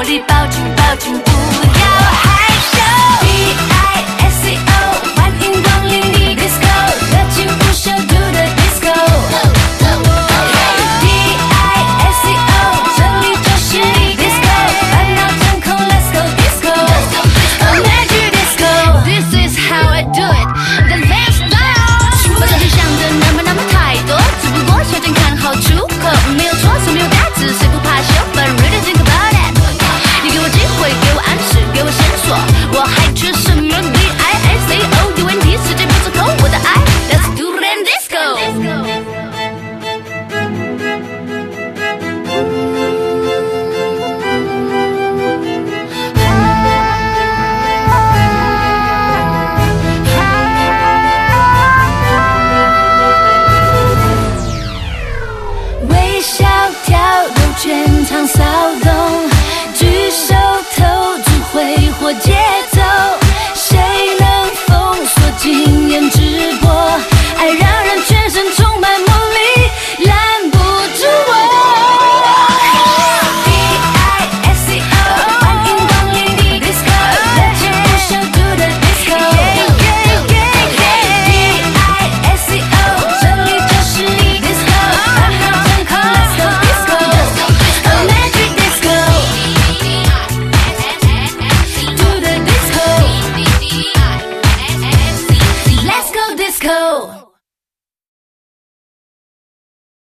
里抱紧抱紧，不要害羞。DISCO， 欢迎光临你 disco， 热情不休 do the disco。DISCO， 这里就是你 disco， 烦恼腾空 let's go disco。Magic disco，This is how I do it。The dance style， 把自己想的那么太多，只不过小心看好出口，没有错，错没有大字，谁不怕羞 ？But really think about it。你给我机会，给我暗示，给我线索，我还缺什么 ？DISCO，UNT， 世界不折扣我的爱 ，Let's do it and disco。微笑跳动，全场骚动。